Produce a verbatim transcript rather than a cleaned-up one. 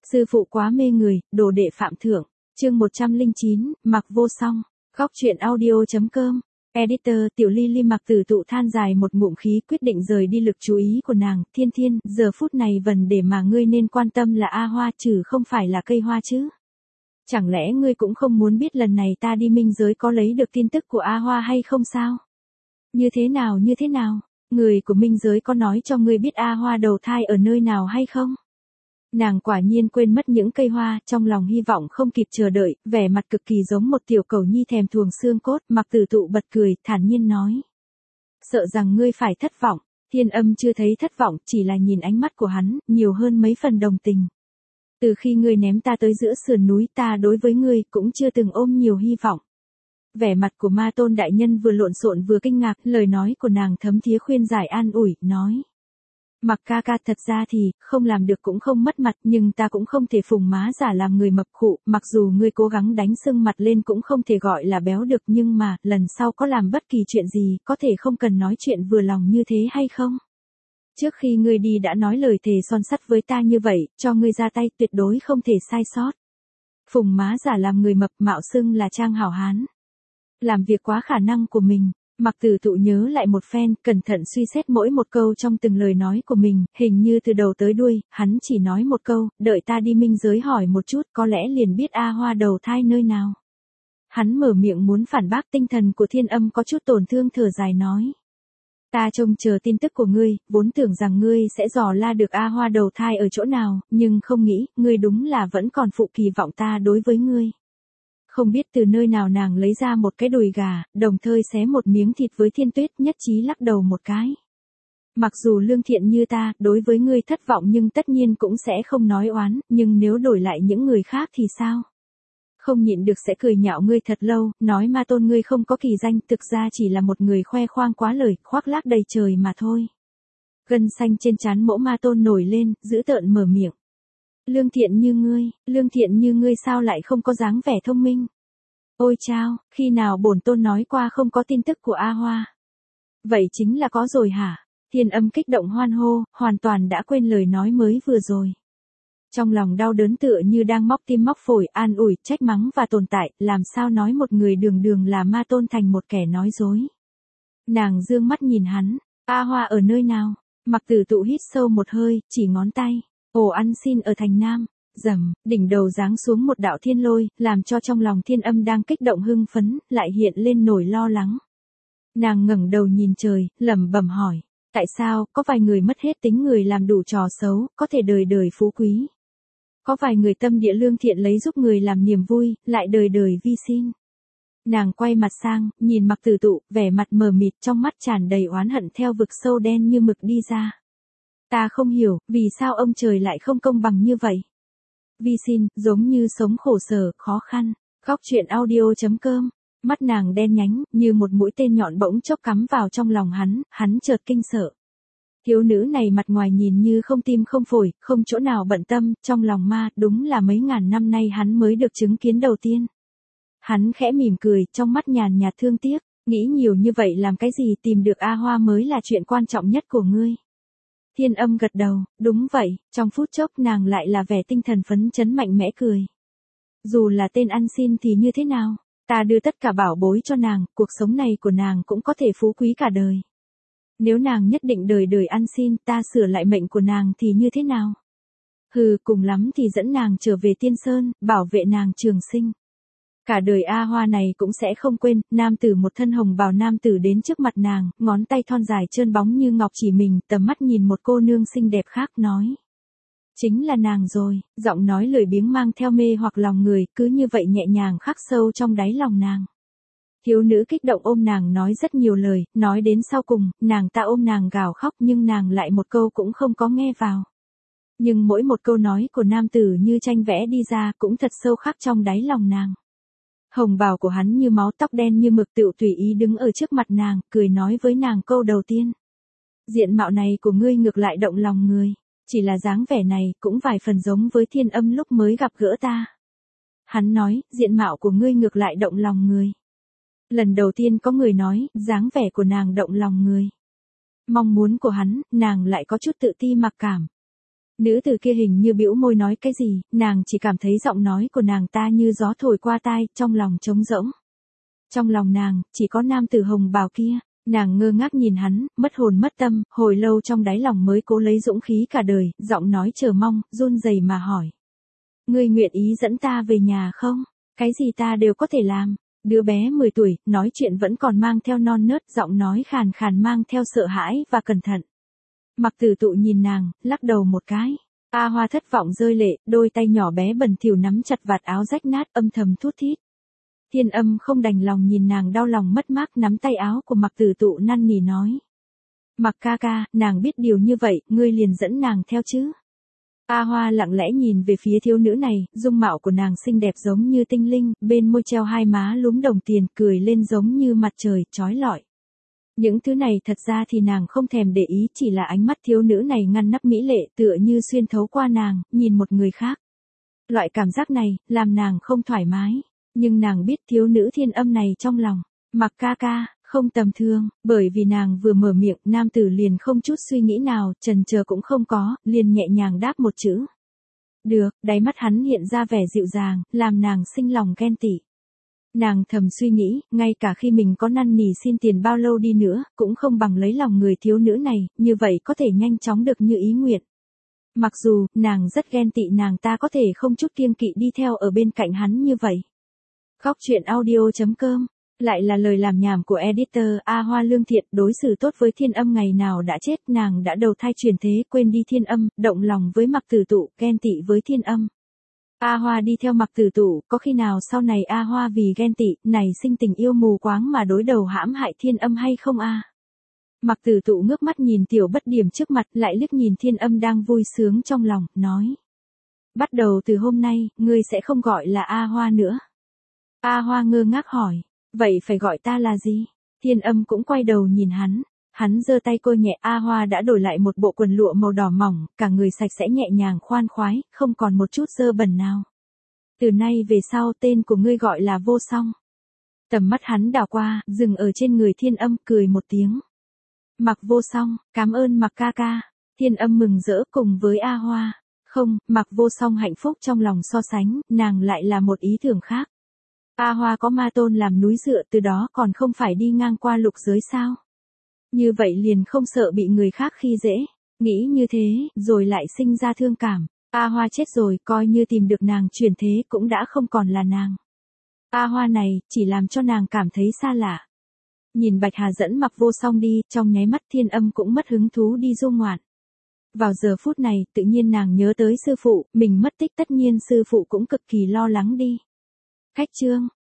Sư phụ quá mê người, đồ đệ phạm thượng. Chương một trăm lẻ chín, Mặc Vô Song. Góc truyện audio.com. Editor Tiểu Ly Ly Mặc Tử Tụ than dài một ngụm khí, quyết định rời đi lực chú ý của nàng. Thiên Thiên, giờ phút này vấn đề mà ngươi nên quan tâm là A Hoa chứ không phải là cây hoa chứ. Chẳng lẽ ngươi cũng không muốn biết lần này ta đi minh giới có lấy được tin tức của A Hoa hay không sao? Như thế nào như thế nào? Người của minh giới có nói cho ngươi biết A Hoa đầu thai ở nơi nào hay không? Nàng quả nhiên quên mất những cây hoa, trong lòng hy vọng không kịp chờ đợi, vẻ mặt cực kỳ giống một tiểu cẩu nhi thèm thuồng xương cốt. Mặc Tử Tụ bật cười, thản nhiên nói. Sợ rằng ngươi phải thất vọng. Thiên Âm chưa thấy thất vọng, chỉ là nhìn ánh mắt của hắn, nhiều hơn mấy phần đồng tình. Từ khi ngươi ném ta tới giữa sườn núi, ta đối với ngươi cũng chưa từng ôm nhiều hy vọng. Vẻ mặt của Ma Tôn đại nhân vừa lộn xộn vừa kinh ngạc, lời nói của nàng thấm thía khuyên giải an ủi, nói. Mặc ca ca, thật ra thì, không làm được cũng không mất mặt, nhưng ta cũng không thể phùng má giả làm người mập khụ, mặc dù ngươi cố gắng đánh sưng mặt lên cũng không thể gọi là béo được, nhưng mà, lần sau có làm bất kỳ chuyện gì, có thể không cần nói chuyện vừa lòng như thế hay không? Trước khi ngươi đi đã nói lời thề son sắt với ta như vậy, cho ngươi ra tay tuyệt đối không thể sai sót. Phùng má giả làm người mập, mạo xưng là trang hảo hán. Làm việc quá khả năng của mình. Mặc Tử Tụ nhớ lại một phen, cẩn thận suy xét mỗi một câu trong từng lời nói của mình, hình như từ đầu tới đuôi, hắn chỉ nói một câu, đợi ta đi minh giới hỏi một chút, có lẽ liền biết A Hoa đầu thai nơi nào. Hắn mở miệng muốn phản bác, tinh thần của Thiên Âm có chút tổn thương thở dài nói. Ta trông chờ tin tức của ngươi, vốn tưởng rằng ngươi sẽ dò la được A Hoa đầu thai ở chỗ nào, nhưng không nghĩ, ngươi đúng là vẫn còn phụ kỳ vọng ta đối với ngươi. Không biết từ nơi nào nàng lấy ra một cái đùi gà, đồng thời xé một miếng thịt với Thiên Tuyết, nhất trí lắc đầu một cái. Mặc dù lương thiện như ta, đối với ngươi thất vọng nhưng tất nhiên cũng sẽ không nói oán, nhưng nếu đổi lại những người khác thì sao? Không nhịn được sẽ cười nhạo ngươi thật lâu, nói Ma Tôn ngươi không có kỳ danh, thực ra chỉ là một người khoe khoang quá lời, khoác lác đầy trời mà thôi. Gân xanh trên trán Mẫu Ma Tôn nổi lên, dữ tợn mở miệng. Lương thiện như ngươi, lương thiện như ngươi sao lại không có dáng vẻ thông minh? Ôi chao, khi nào bổn tôn nói qua không có tin tức của A Hoa? Vậy chính là có rồi hả? Thiên Âm kích động hoan hô, hoàn toàn đã quên lời nói mới vừa rồi. Trong lòng đau đớn tựa như đang móc tim móc phổi, an ủi, trách mắng và tồn tại, làm sao nói một người đường đường là Ma Tôn thành một kẻ nói dối. Nàng dương mắt nhìn hắn, A Hoa ở nơi nào? Mặc Tử Tụ hít sâu một hơi, chỉ ngón tay. Ổ ăn xin ở thành Nam. Rầm, đỉnh đầu giáng xuống một đạo thiên lôi, làm cho trong lòng Thiên Âm đang kích động hưng phấn, lại hiện lên nỗi lo lắng. Nàng ngẩng đầu nhìn trời, lẩm bẩm hỏi, tại sao, có vài người mất hết tính người làm đủ trò xấu, có thể đời đời phú quý. Có vài người tâm địa lương thiện lấy giúp người làm niềm vui, lại đời đời vi xin. Nàng quay mặt sang, nhìn Mặc Tử Tụ, vẻ mặt mờ mịt, trong mắt tràn đầy oán hận theo vực sâu đen như mực đi ra. Ta không hiểu, vì sao ông trời lại không công bằng như vậy? Vi xin, giống như sống khổ sở, khó khăn. Góc truyện audio.com. Mắt nàng đen nhánh, như một mũi tên nhọn bỗng chốc cắm vào trong lòng hắn, hắn chợt kinh sợ. Thiếu nữ này mặt ngoài nhìn như không tim không phổi, không chỗ nào bận tâm, trong lòng ma, đúng là mấy ngàn năm nay hắn mới được chứng kiến đầu tiên. Hắn khẽ mỉm cười, trong mắt nhàn nhạt thương tiếc, nghĩ nhiều như vậy làm cái gì, tìm được A Hoa mới là chuyện quan trọng nhất của ngươi. Thiên Âm gật đầu, đúng vậy, trong phút chốc nàng lại là vẻ tinh thần phấn chấn mạnh mẽ cười. Dù là tên ăn xin thì như thế nào, ta đưa tất cả bảo bối cho nàng, cuộc sống này của nàng cũng có thể phú quý cả đời. Nếu nàng nhất định đời đời ăn xin, ta sửa lại mệnh của nàng thì như thế nào? Hừ, cùng lắm thì dẫn nàng trở về Tiên Sơn, bảo vệ nàng trường sinh. Cả đời A Hoa này cũng sẽ không quên, nam tử một thân hồng bào nam tử đến trước mặt nàng, ngón tay thon dài trơn bóng như ngọc chỉ mình, tầm mắt nhìn một cô nương xinh đẹp khác nói. Chính là nàng rồi, giọng nói lười biếng mang theo mê hoặc lòng người, cứ như vậy nhẹ nhàng khắc sâu trong đáy lòng nàng. Thiếu nữ kích động ôm nàng nói rất nhiều lời, nói đến sau cùng, nàng ta ôm nàng gào khóc nhưng nàng lại một câu cũng không có nghe vào. Nhưng mỗi một câu nói của nam tử như tranh vẽ đi ra cũng thật sâu khắc trong đáy lòng nàng. Hồng bào của hắn như máu, tóc đen như mực, tựu tùy ý đứng ở trước mặt nàng, cười nói với nàng câu đầu tiên. Diện mạo này của ngươi ngược lại động lòng người, chỉ là dáng vẻ này cũng vài phần giống với Thiên Âm lúc mới gặp gỡ ta. Hắn nói, diện mạo của ngươi ngược lại động lòng người. Lần đầu tiên có người nói, dáng vẻ của nàng động lòng người. Mong muốn của hắn, nàng lại có chút tự ti mặc cảm. Nữ tử kia hình như bĩu môi nói cái gì, nàng chỉ cảm thấy giọng nói của nàng ta như gió thổi qua tai, trong lòng trống rỗng. Trong lòng nàng, chỉ có nam tử hồng bào kia, nàng ngơ ngác nhìn hắn, mất hồn mất tâm, hồi lâu trong đáy lòng mới cố lấy dũng khí cả đời, giọng nói chờ mong, run rẩy mà hỏi. Ngươi nguyện ý dẫn ta về nhà không? Cái gì ta đều có thể làm. Đứa bé mười tuổi, nói chuyện vẫn còn mang theo non nớt, giọng nói khàn khàn mang theo sợ hãi và cẩn thận. Mặc Tử Tụ nhìn nàng, lắc đầu một cái. A Hoa thất vọng rơi lệ, đôi tay nhỏ bé bẩn thỉu nắm chặt vạt áo rách nát, âm thầm thút thít. Thiên Âm không đành lòng nhìn nàng đau lòng mất mát, nắm tay áo của Mặc Tử Tụ năn nỉ nói. Mặc ca ca, nàng biết điều như vậy, ngươi liền dẫn nàng theo chứ. A Hoa lặng lẽ nhìn về phía thiếu nữ này, dung mạo của nàng xinh đẹp giống như tinh linh, bên môi treo hai má lúm đồng tiền, cười lên giống như mặt trời, chói lọi. Những thứ này thật ra thì nàng không thèm để ý, chỉ là ánh mắt thiếu nữ này ngăn nắp mỹ lệ, tựa như xuyên thấu qua nàng, nhìn một người khác. Loại cảm giác này, làm nàng không thoải mái, nhưng nàng biết thiếu nữ Thiên Âm này trong lòng, Mặc ca ca, không tầm thường, bởi vì nàng vừa mở miệng, nam tử liền không chút suy nghĩ nào, chần chờ cũng không có, liền nhẹ nhàng đáp một chữ. Được, đáy mắt hắn hiện ra vẻ dịu dàng, làm nàng sinh lòng ghen tị. Nàng thầm suy nghĩ, ngay cả khi mình có năn nỉ xin tiền bao lâu đi nữa, cũng không bằng lấy lòng người thiếu nữ này, như vậy có thể nhanh chóng được như ý nguyện. Mặc dù, nàng rất ghen tị nàng ta có thể không chút kiêng kỵ đi theo ở bên cạnh hắn như vậy. Khóc chuyện audio chấm com. Lại là lời làm nhảm của editor. A Hoa lương thiện, đối xử tốt với Thiên Âm, ngày nào đã chết, nàng đã đầu thai chuyển thế, quên đi Thiên Âm, động lòng với Mặc Tử Tụ, ghen tị với Thiên Âm. A Hoa đi theo Mặc Tử Tụ, có khi nào sau này A Hoa vì ghen tị, này sinh tình yêu mù quáng mà đối đầu hãm hại Thiên Âm hay không a? Mặc Tử Tụ ngước mắt nhìn tiểu bất điểm trước mặt, lại liếc nhìn Thiên Âm đang vui sướng trong lòng, nói. Bắt đầu từ hôm nay, ngươi sẽ không gọi là A Hoa nữa. A Hoa ngơ ngác hỏi. Vậy phải gọi ta là gì? Thiên Âm cũng quay đầu nhìn hắn. Hắn giơ tay cô nhẹ. A Hoa đã đổi lại một bộ quần lụa màu đỏ mỏng, cả người sạch sẽ nhẹ nhàng khoan khoái, không còn một chút dơ bẩn nào. Từ nay về sau tên của ngươi gọi là Vô Song. Tầm mắt hắn đảo qua, dừng ở trên người Thiên Âm, cười một tiếng. Mặc Vô Song, cảm ơn Mặc ca ca. Thiên Âm mừng rỡ cùng với A Hoa. Không, Mặc Vô Song hạnh phúc trong lòng so sánh, nàng lại là một ý tưởng khác. A Hoa có ma tôn làm núi dựa, từ đó còn không phải đi ngang qua lục giới sao? Như vậy liền không sợ bị người khác khi dễ. Nghĩ như thế, rồi lại sinh ra thương cảm. A Hoa chết rồi, coi như tìm được nàng chuyển thế cũng đã không còn là nàng. A Hoa này, chỉ làm cho nàng cảm thấy xa lạ. Nhìn Bạch Hà dẫn Mặc Vô Song đi, trong nháy mắt Thiên Âm cũng mất hứng thú đi du ngoạn. Vào giờ phút này, tự nhiên nàng nhớ tới sư phụ, mình mất tích tất nhiên sư phụ cũng cực kỳ lo lắng đi. Khách chương